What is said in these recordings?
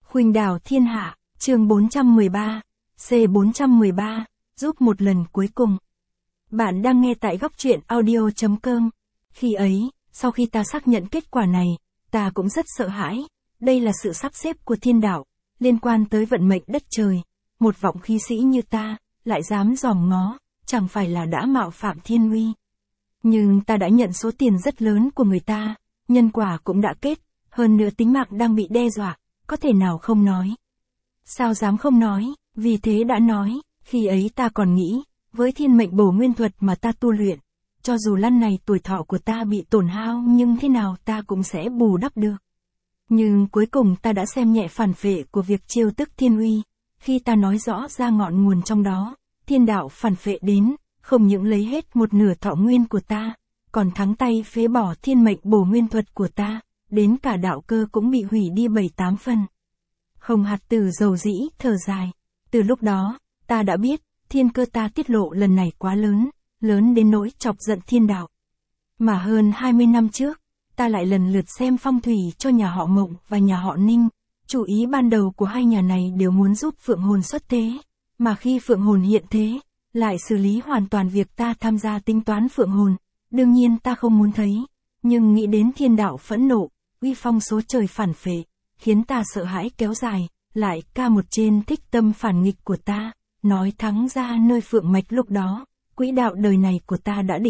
Khuynh đảo thiên hạ, chương 413, C413, giúp một lần cuối cùng. Bạn đang nghe tại góc truyện audio.com. Khi ấy, sau khi ta xác nhận kết quả này, ta cũng rất sợ hãi. Đây là sự sắp xếp của thiên đạo, liên quan tới vận mệnh đất trời. Một vọng khí sĩ như ta, lại dám dòm ngó, chẳng phải là đã mạo phạm thiên uy. Nhưng ta đã nhận số tiền rất lớn của người ta, nhân quả cũng đã kết, hơn nữa tính mạng đang bị đe dọa, có thể nào không nói. Sao dám không nói, vì thế đã nói, khi ấy ta còn nghĩ, với thiên mệnh bổ nguyên thuật mà ta tu luyện, cho dù lần này tuổi thọ của ta bị tổn hao nhưng thế nào ta cũng sẽ bù đắp được. Nhưng cuối cùng ta đã xem nhẹ phản phệ của việc chiêu tức thiên uy, khi ta nói rõ ra ngọn nguồn trong đó, thiên đạo phản phệ đến, không những lấy hết một nửa thọ nguyên của ta, còn thắng tay phế bỏ thiên mệnh bổ nguyên thuật của ta, đến cả đạo cơ cũng bị hủy đi 7-8 phần. Hồng Hạt Tử dầu dĩ, thở dài. Từ lúc đó, ta đã biết, thiên cơ ta tiết lộ lần này quá lớn, lớn đến nỗi chọc giận thiên đạo. Mà hơn 20 năm trước, ta lại lần lượt xem phong thủy cho nhà họ Mộng và nhà họ Ninh. Chủ ý ban đầu của hai nhà này đều muốn giúp Phượng Hồn xuất thế, mà khi Phượng Hồn hiện thế, lại xử lý hoàn toàn việc ta tham gia tính toán Phượng Hồn. Đương nhiên ta không muốn thấy, nhưng nghĩ đến thiên đạo phẫn nộ, uy phong số trời phản phệ, khiến ta sợ hãi kéo dài, lại ca một trên thích tâm phản nghịch của ta, nói thắng ra nơi Phượng Mạch lúc đó, quỹ đạo đời này của ta đã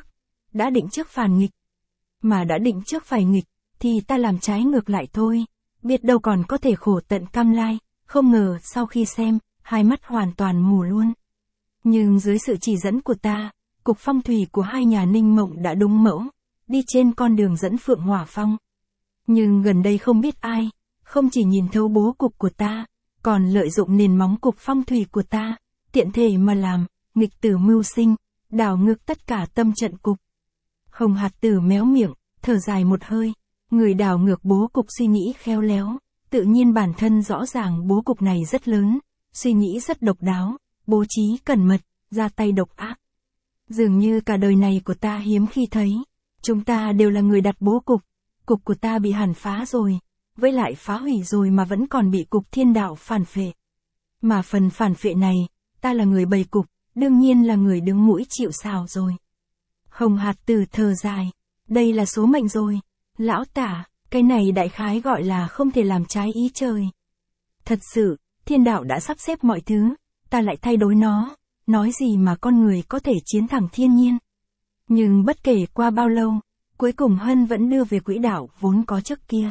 định trước phản nghịch. Mà đã định trước phải nghịch, thì ta làm trái ngược lại thôi, biết đâu còn có thể khổ tận cam lai, không ngờ sau khi xem, hai mắt hoàn toàn mù luôn. Nhưng dưới sự chỉ dẫn của ta, cục phong thủy của hai nhà Ninh Mộng đã đúng mẫu, đi trên con đường dẫn Phượng Hỏa Phong. Nhưng gần đây không biết ai, không chỉ nhìn thấu bố cục của ta, còn lợi dụng nền móng cục phong thủy của ta, tiện thể mà làm, nghịch tử mưu sinh, đảo ngược tất cả tâm trận cục. Hồng Hạt Tử méo miệng, thở dài một hơi, người đảo ngược bố cục suy nghĩ khéo léo, tự nhiên bản thân rõ ràng bố cục này rất lớn, suy nghĩ rất độc đáo, bố trí cẩn mật, ra tay độc ác. Dường như cả đời này của ta hiếm khi thấy, chúng ta đều là người đặt bố cục của ta bị hàn phá rồi, với lại phá hủy rồi mà vẫn còn bị cục thiên đạo phản phệ. Mà phần phản phệ này, ta là người bày cục, đương nhiên là người đứng mũi chịu sào rồi. Hồng Hạt Tử thở dài, đây là số mệnh rồi, lão tả, cái này đại khái gọi là không thể làm trái ý trời. Thật sự, thiên đạo đã sắp xếp mọi thứ, ta lại thay đổi nó, nói gì mà con người có thể chiến thắng thiên nhiên. Nhưng bất kể qua bao lâu, cuối cùng Hân vẫn đưa về quỹ đạo vốn có trước kia.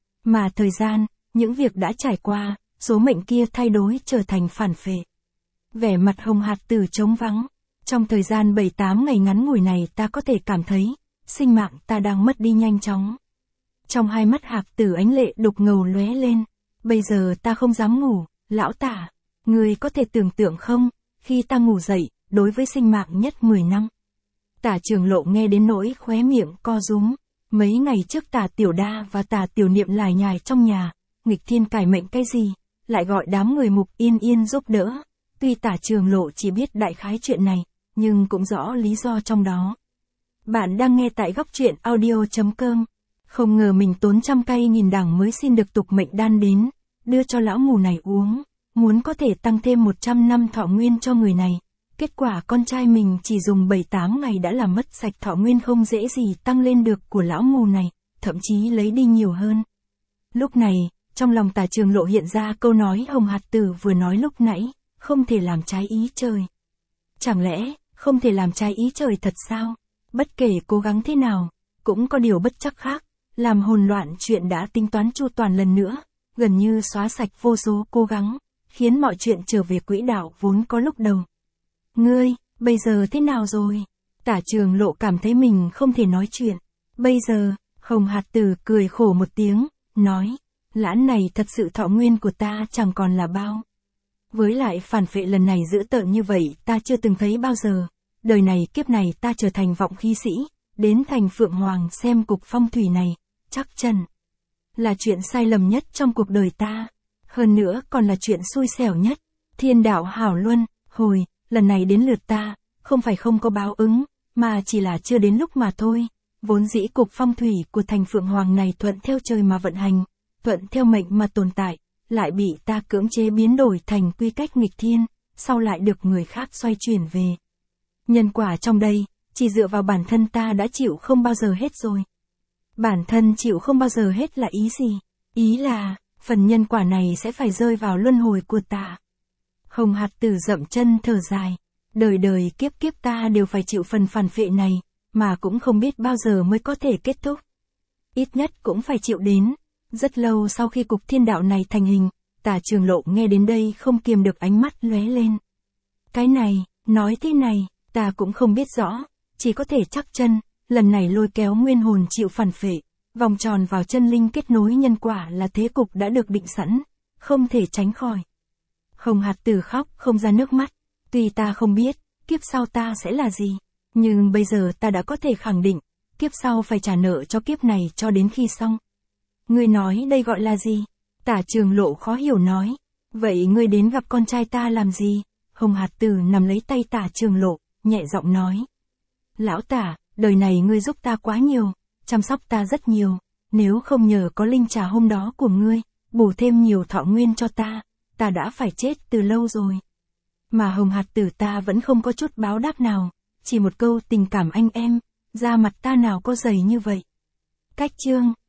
Mà thời gian, những việc đã trải qua, số mệnh kia thay đổi trở thành phản phệ. Vẻ mặt Hồng Hạt Tử trống vắng. Trong thời gian 7-8 ngày ngắn ngủi này ta có thể cảm thấy, sinh mạng ta đang mất đi nhanh chóng. Trong hai mắt Hạt Tử ánh lệ đục ngầu lóe lên. Bây giờ ta không dám ngủ, lão tả. Người có thể tưởng tượng không, khi ta ngủ dậy, đối với sinh mạng nhất 10 năm. Tả Trường Lộ nghe đến nỗi khóe miệng co rúm. Mấy ngày trước Tả Tiểu Đa và Tả Tiểu Niệm lải nhải trong nhà, nghịch thiên cải mệnh cái gì, lại gọi đám người Mục Yên Yên giúp đỡ. Tuy Tả Trường Lộ chỉ biết đại khái chuyện này, nhưng cũng rõ lý do trong đó. Bạn đang nghe tại góc truyện audio.com. Không ngờ mình tốn trăm cây nghìn đằng mới xin được tục mệnh đan đến, đưa cho lão mù này uống, muốn có thể tăng thêm 100 năm thọ nguyên cho người này. Kết quả con trai mình chỉ dùng 7-8 ngày đã làm mất sạch thọ nguyên không dễ gì tăng lên được của lão mù này, thậm chí lấy đi nhiều hơn. Lúc này, trong lòng Tả Trường Lộ hiện ra câu nói Hồng Hạt Tử vừa nói lúc nãy, không thể làm trái ý trời. Chẳng lẽ, không thể làm trái ý trời thật sao? Bất kể cố gắng thế nào, cũng có điều bất chắc khác, làm hồn loạn chuyện đã tính toán chu toàn lần nữa, gần như xóa sạch vô số cố gắng, khiến mọi chuyện trở về quỹ đạo vốn có lúc đầu. Ngươi, bây giờ thế nào rồi? Tả Trường Lộ cảm thấy mình không thể nói chuyện. Bây giờ, Hồng Hạt Tử cười khổ một tiếng, nói, lãn này thật sự thọ nguyên của ta chẳng còn là bao. Với lại phản phệ lần này dữ tợn như vậy ta chưa từng thấy bao giờ. Đời này kiếp này ta trở thành vọng khí sĩ, đến thành Phượng Hoàng xem cục phong thủy này, chắc chắn là chuyện sai lầm nhất trong cuộc đời ta. Hơn nữa còn là chuyện xui xẻo nhất. Thiên đạo hảo luân, hồi, lần này đến lượt ta, không phải không có báo ứng, mà chỉ là chưa đến lúc mà thôi. Vốn dĩ cục phong thủy của thành Phượng Hoàng này thuận theo trời mà vận hành, thuận theo mệnh mà tồn tại, lại bị ta cưỡng chế biến đổi thành quy cách nghịch thiên, sau lại được người khác xoay chuyển về. Nhân quả trong đây, chỉ dựa vào bản thân ta đã chịu không bao giờ hết rồi. Bản thân chịu không bao giờ hết là ý gì? Ý là, phần nhân quả này sẽ phải rơi vào luân hồi của ta. Hồng hạt tử dậm chân thở dài. Đời đời kiếp kiếp ta đều phải chịu phần phản phệ này, mà cũng không biết bao giờ mới có thể kết thúc. Ít nhất cũng phải chịu đến. Rất lâu sau khi cục thiên đạo này thành hình, Tả Trường Lộ nghe đến đây không kiềm được ánh mắt lóe lên. Cái này, nói thế này, ta cũng không biết rõ, chỉ có thể chắc chân, lần này lôi kéo nguyên hồn chịu phản phệ, vòng tròn vào chân linh kết nối nhân quả là thế cục đã được định sẵn, không thể tránh khỏi. Hồng hạt tử khóc không ra nước mắt, tuy ta không biết, kiếp sau ta sẽ là gì, nhưng bây giờ ta đã có thể khẳng định, kiếp sau phải trả nợ cho kiếp này cho đến khi xong. Ngươi nói đây gọi là gì? Tả Trường Lộ khó hiểu nói. Vậy ngươi đến gặp con trai ta làm gì? Hồng hạt tử nằm lấy tay Tả Trường Lộ, nhẹ giọng nói. Lão Tả, đời này ngươi giúp ta quá nhiều, chăm sóc ta rất nhiều, nếu không nhờ có linh trà hôm đó của ngươi, bổ thêm nhiều thọ nguyên cho ta đã phải chết từ lâu rồi. Mà hồng hạt tử ta vẫn không có chút báo đáp nào, chỉ một câu tình cảm anh em, da mặt ta nào có dày như vậy. Cách chương